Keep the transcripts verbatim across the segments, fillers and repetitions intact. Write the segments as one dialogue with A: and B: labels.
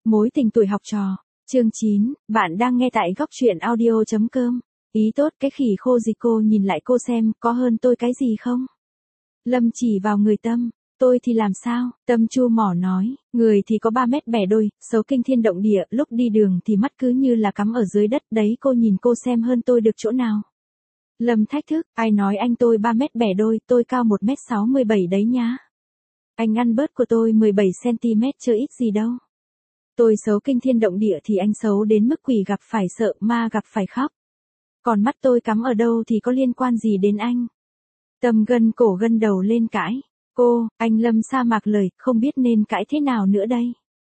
A: Mối tình tuổi học trò. Chương chín, bạn đang nghe tại góc truyện audio chấm com. Ý tốt, cái khỉ khô gì, cô nhìn lại cô xem, có hơn tôi cái gì không? Lâm chỉ vào người Tâm. Tôi thì làm sao? Tâm chu mỏ nói, người thì có ba mét bẻ đôi, xấu kinh thiên động địa, lúc đi đường thì mắt cứ như là cắm ở dưới đất đấy, cô nhìn cô xem hơn tôi được chỗ nào? Lâm thách thức, ai nói anh tôi ba mét bẻ đôi, tôi cao một mét sáu mươi bảy đấy nhá. Anh ăn bớt của tôi mười bảy xăng-ti-mét chứ ít gì đâu. Tôi xấu kinh thiên động địa thì anh xấu đến mức quỷ gặp phải sợ, ma gặp phải khóc. Còn mắt tôi cắm ở đâu thì có liên quan gì đến anh? Tâm gân cổ gân đầu lên cãi. Cô, anh Lâm sa mạc lời, không biết nên cãi thế nào nữa đây.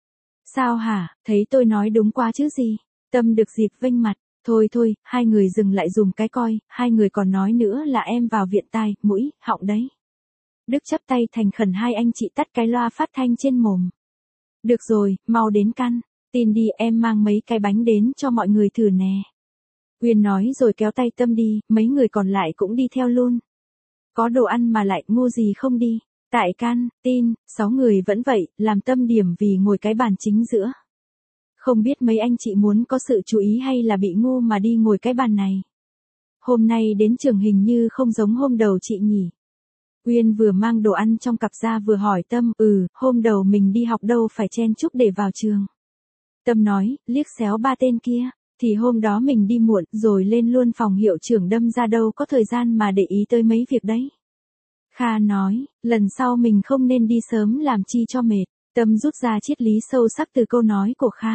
A: Sao hả, thấy tôi nói đúng quá chứ gì? Tâm được dịp vênh mặt. Thôi thôi, hai người dừng lại dùng cái coi, hai người còn nói nữa là em vào viện tai, mũi, họng đấy. Đức chắp tay thành khẩn, hai anh chị tắt cái loa phát thanh trên mồm. Được rồi, mau đến căn. Tin đi, em mang mấy cái bánh đến cho mọi người thử nè. Uyên nói rồi kéo tay Tâm đi, mấy người còn lại cũng đi theo luôn. Có đồ ăn mà lại ngu gì không đi. Tại căn, tin, sáu người vẫn vậy, làm Tâm điểm vì ngồi cái bàn chính giữa. Không biết mấy anh chị muốn có sự chú ý hay là bị ngu mà đi ngồi cái bàn này. Hôm nay đến trường hình như không giống hôm đầu chị nhỉ. Uyên vừa mang đồ ăn trong cặp ra vừa hỏi Tâm, ừ, hôm đầu mình đi học đâu phải chen chúc để vào trường. Tâm nói, liếc xéo ba tên kia, thì hôm đó mình đi muộn rồi lên luôn phòng hiệu trưởng, đâm ra đâu có thời gian mà để ý tới mấy việc đấy. Kha nói, lần sau mình không nên đi sớm làm chi cho mệt. Tâm rút ra triết lý sâu sắc từ câu nói của Kha.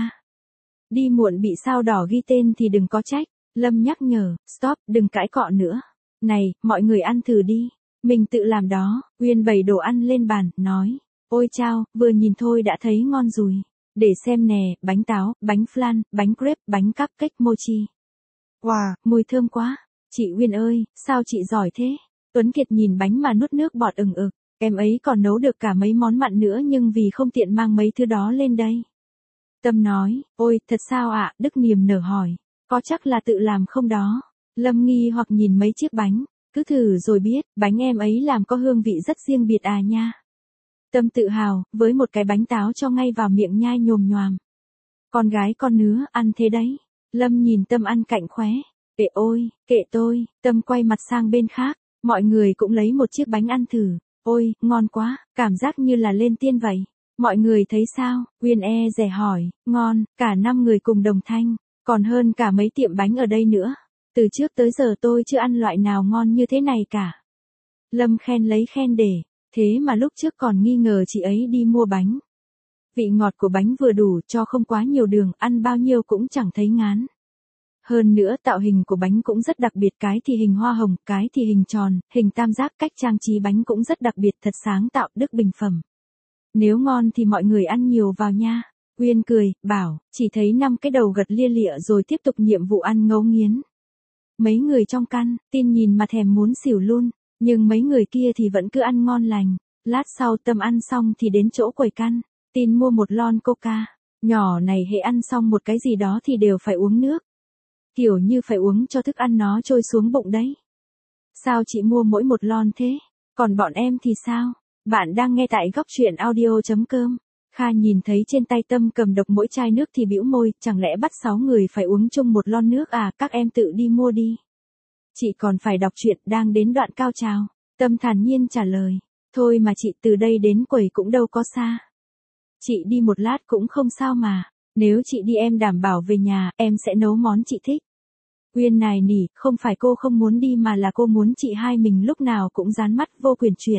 A: Đi muộn bị sao đỏ ghi tên thì đừng có trách. Lâm nhắc nhở, stop, đừng cãi cọ nữa. Này, mọi người ăn thử đi. Mình tự làm đó. Uyên bày đồ ăn lên bàn, nói. Ôi chao, vừa nhìn thôi đã thấy ngon rồi. Để xem nè, bánh táo, bánh flan, bánh crepe, bánh cupcake mochi. Wow, mùi thơm quá. Chị Uyên ơi, sao chị giỏi thế? Tuấn Kiệt nhìn bánh mà nuốt nước bọt ừng ực. Em ấy còn nấu được cả mấy món mặn nữa nhưng vì không tiện mang mấy thứ đó lên đây. Tâm nói, ôi, thật sao ạ? Đức niềm nở hỏi. Có chắc là tự làm không đó? Lâm nghi hoặc nhìn mấy chiếc bánh. Cứ thử rồi biết, bánh em ấy làm có hương vị rất riêng biệt à nha. Tâm tự hào, với một cái bánh táo cho ngay vào miệng nhai nhồm nhoàm. Con gái con nứa, ăn thế đấy. Lâm nhìn Tâm ăn cạnh khóe. Kệ ôi, kệ tôi. Tâm quay mặt sang bên khác. Mọi người cũng lấy một chiếc bánh ăn thử. Ôi, ngon quá, cảm giác như là lên tiên vậy. Mọi người thấy sao? Uyên e dè hỏi. Ngon, cả năm người cùng đồng thanh. Còn hơn cả mấy tiệm bánh ở đây nữa. Từ trước tới giờ tôi chưa ăn loại nào ngon như thế này cả. Lâm khen lấy khen để. Thế mà lúc trước còn nghi ngờ chị ấy đi mua bánh. Vị ngọt của bánh vừa đủ, cho không quá nhiều đường, ăn bao nhiêu cũng chẳng thấy ngán. Hơn nữa tạo hình của bánh cũng rất đặc biệt, cái thì hình hoa hồng, cái thì hình tròn, hình tam giác, cách trang trí bánh cũng rất đặc biệt, thật sáng tạo, đức bình phẩm. Nếu ngon thì mọi người ăn nhiều vào nha. Uyên cười, bảo, chỉ thấy năm cái đầu gật lia lịa rồi tiếp tục nhiệm vụ ăn ngấu nghiến. Mấy người trong căn, tin nhìn mà thèm muốn xỉu luôn, nhưng mấy người kia thì vẫn cứ ăn ngon lành. Lát sau Tâm ăn xong thì đến chỗ quầy căn, tin mua một lon coca. Nhỏ này hễ ăn xong một cái gì đó thì đều phải uống nước. Kiểu như phải uống cho thức ăn nó trôi xuống bụng đấy. Sao chị mua mỗi một lon thế? Còn bọn em thì sao? Bạn đang nghe tại góc truyện audio chấm com. Kha nhìn thấy trên tay Tâm cầm độc mỗi chai nước thì bĩu môi, chẳng lẽ bắt sáu người phải uống chung một lon nước à, các em tự đi mua đi. Chị còn phải đọc truyện, đang đến đoạn cao trào. Tâm thản nhiên trả lời, thôi mà chị, từ đây đến quầy cũng đâu có xa. Chị đi một lát cũng không sao mà, nếu chị đi em đảm bảo về nhà, em sẽ nấu món chị thích. Uyên nài nỉ, không phải cô không muốn đi mà là cô muốn chị hai mình lúc nào cũng dán mắt vô quyển truyện.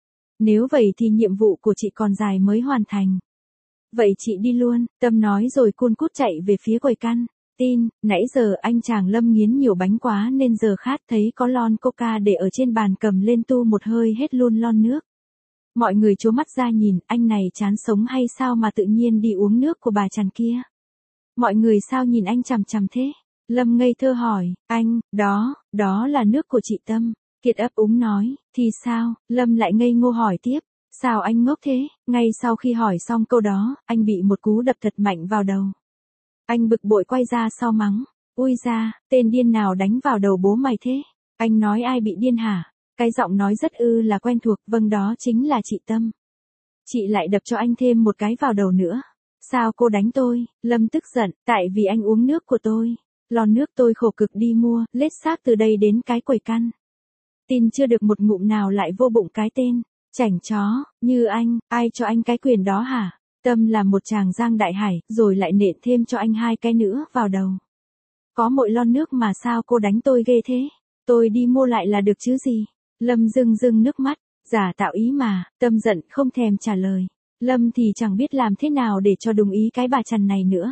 A: Nếu vậy thì nhiệm vụ của chị còn dài mới hoàn thành. Vậy chị đi luôn, Tâm nói rồi cuôn cút chạy về phía quầy căn. Tin, nãy giờ anh chàng Lâm nghiến nhiều bánh quá nên giờ khát, thấy có lon coca để ở trên bàn cầm lên tu một hơi hết luôn lon nước. Mọi người trố mắt ra nhìn, anh này chán sống hay sao mà tự nhiên đi uống nước của bà chằn kia. Mọi người sao nhìn anh chằm chằm thế? Lâm ngây thơ hỏi, anh, đó, đó là nước của chị Tâm. Kiệt ấp úng nói, thì sao? Lâm lại ngây ngô hỏi tiếp, sao anh ngốc thế? Ngay sau khi hỏi xong câu đó, anh bị một cú đập thật mạnh vào đầu. Anh bực bội quay ra sau mắng, ui da, tên điên nào đánh vào đầu bố mày thế? Anh nói ai bị điên hả? Cái giọng nói rất ư là quen thuộc, vâng đó chính là chị Tâm. Chị lại đập cho anh thêm một cái vào đầu nữa. Sao cô đánh tôi? Lâm tức giận, tại vì anh uống nước của tôi. Lon nước tôi khổ cực đi mua, lết xác từ đây đến cái quầy căn. Tin chưa được một ngụm nào lại vô bụng cái tên. Chảnh chó, như anh, ai cho anh cái quyền đó hả? Tâm là một chàng giang đại hải, rồi lại nện thêm cho anh hai cái nữa vào đầu. Có mỗi lon nước mà sao cô đánh tôi ghê thế? Tôi đi mua lại là được chứ gì? Lâm rưng rưng nước mắt, giả tạo ý mà, Tâm giận không thèm trả lời. Lâm thì chẳng biết làm thế nào để cho đồng ý cái bà chằn này nữa.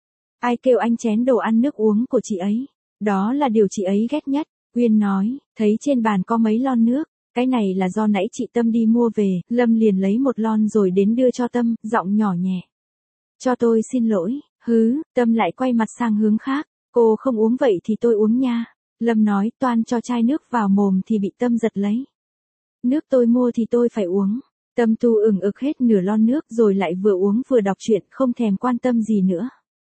A: Ai kêu anh chén đồ ăn nước uống của chị ấy? Đó là điều chị ấy ghét nhất. Uyên nói, thấy trên bàn có mấy lon nước. Cái này là do nãy chị Tâm đi mua về, Lâm liền lấy một lon rồi đến đưa cho Tâm, giọng nhỏ nhẹ. Cho tôi xin lỗi, hứ, Tâm lại quay mặt sang hướng khác, cô không uống vậy thì tôi uống nha. Lâm nói toan cho chai nước vào mồm thì bị Tâm giật lấy. Nước tôi mua thì tôi phải uống. Tâm tu ửng ực hết nửa lon nước rồi lại vừa uống vừa đọc truyện không thèm quan tâm gì nữa.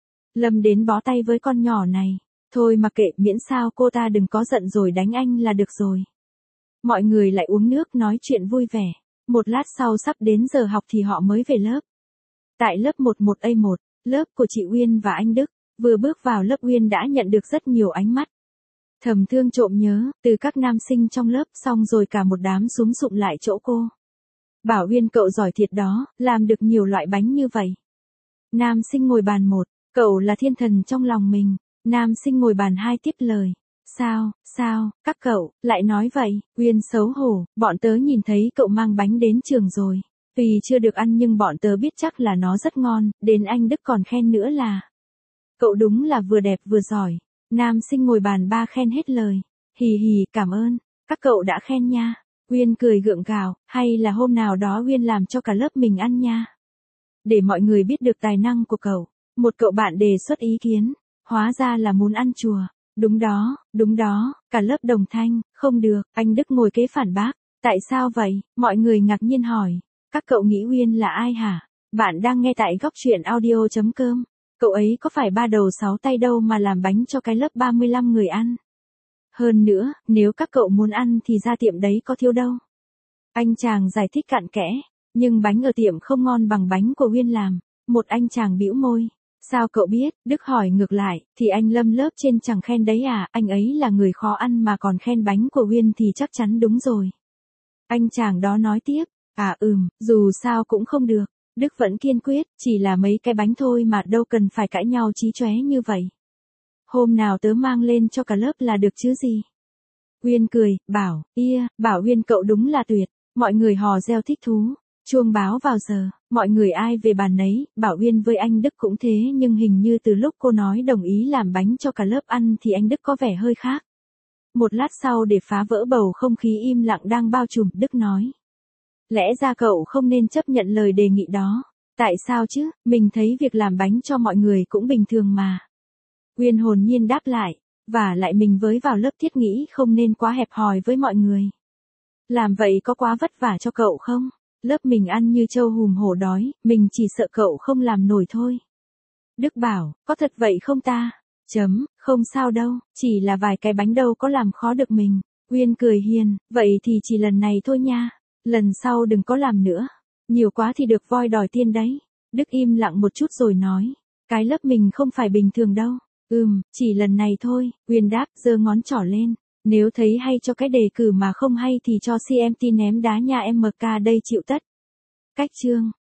A: Lâm đến bó tay với con nhỏ này. Thôi mà kệ miễn sao cô ta đừng có giận rồi đánh anh là được rồi. Mọi người lại uống nước nói chuyện vui vẻ. Một lát sau sắp đến giờ học thì họ mới về lớp. Tại lớp mười một A một, lớp của chị Uyên và anh Đức, vừa bước vào lớp Uyên đã nhận được rất nhiều ánh mắt. Thầm thương trộm nhớ, từ các nam sinh trong lớp xong rồi cả một đám súm sụm lại chỗ cô. Bảo Uyên cậu giỏi thiệt đó, làm được nhiều loại bánh như vậy. Nam sinh ngồi bàn một, cậu là thiên thần trong lòng mình. Nam sinh ngồi bàn hai tiếp lời. Sao, sao, các cậu, lại nói vậy, Uyên xấu hổ, bọn tớ nhìn thấy cậu mang bánh đến trường rồi. Tuy chưa được ăn nhưng bọn tớ biết chắc là nó rất ngon, đến anh Đức còn khen nữa là. Cậu đúng là vừa đẹp vừa giỏi. Nam sinh ngồi bàn ba khen hết lời. Hì hì, cảm ơn, các cậu đã khen nha. Uyên cười gượng gạo, hay là hôm nào đó Uyên làm cho cả lớp mình ăn nha. Để mọi người biết được tài năng của cậu. Một cậu bạn đề xuất ý kiến, hóa ra là muốn ăn chùa. Đúng đó, đúng đó, cả lớp đồng thanh, không được, anh Đức ngồi kế phản bác. Tại sao vậy? Mọi người ngạc nhiên hỏi. Các cậu nghĩ Uyên là ai hả? Bạn đang nghe tại góc truyện audio chấm com. Cậu ấy có phải ba đầu sáu tay đâu mà làm bánh cho cái lớp ba mươi lăm người ăn. Hơn nữa, nếu các cậu muốn ăn thì ra tiệm đấy có thiếu đâu. Anh chàng giải thích cặn kẽ, nhưng bánh ở tiệm không ngon bằng bánh của Uyên làm. Một anh chàng bĩu môi. Sao cậu biết? Đức hỏi ngược lại, thì anh Lâm lớp trên chẳng khen đấy à, anh ấy là người khó ăn mà còn khen bánh của Uyên thì chắc chắn đúng rồi. Anh chàng đó nói tiếp, à ừm, dù sao cũng không được. Đức vẫn kiên quyết, chỉ là mấy cái bánh thôi mà đâu cần phải cãi nhau chí chóe như vậy. Hôm nào tớ mang lên cho cả lớp là được chứ gì. Uyên cười, bảo, ia, bảo Uyên cậu đúng là tuyệt. Mọi người hò reo thích thú. Chuông báo vào giờ, mọi người ai về bàn nấy, Bảo Uyên với anh Đức cũng thế nhưng hình như từ lúc cô nói đồng ý làm bánh cho cả lớp ăn thì anh Đức có vẻ hơi khác. Một lát sau để phá vỡ bầu không khí im lặng đang bao trùm, Đức nói. Lẽ ra cậu không nên chấp nhận lời đề nghị đó. Tại sao chứ, mình thấy việc làm bánh cho mọi người cũng bình thường mà. Uyên hồn nhiên đáp lại, và lại mình với vào lớp thiết nghĩ không nên quá hẹp hòi với mọi người. Làm vậy có quá vất vả cho cậu không? Lớp mình ăn như trâu hùm hổ đói, mình chỉ sợ cậu không làm nổi thôi. Đức bảo, có thật vậy không ta? Chấm, không sao đâu, chỉ là vài cái bánh đâu có làm khó được mình. Uyên cười hiền, vậy thì chỉ lần này thôi nha. Lần sau đừng có làm nữa. Nhiều quá thì được voi đòi tiên đấy. Đức im lặng một chút rồi nói. Cái lớp mình không phải bình thường đâu. Ừm, chỉ lần này thôi. Uyên đáp giơ ngón trỏ lên. Nếu thấy hay cho cái đề cử mà không hay thì cho xê em tê ném đá nhà em em ca đây chịu tất. Cách chương.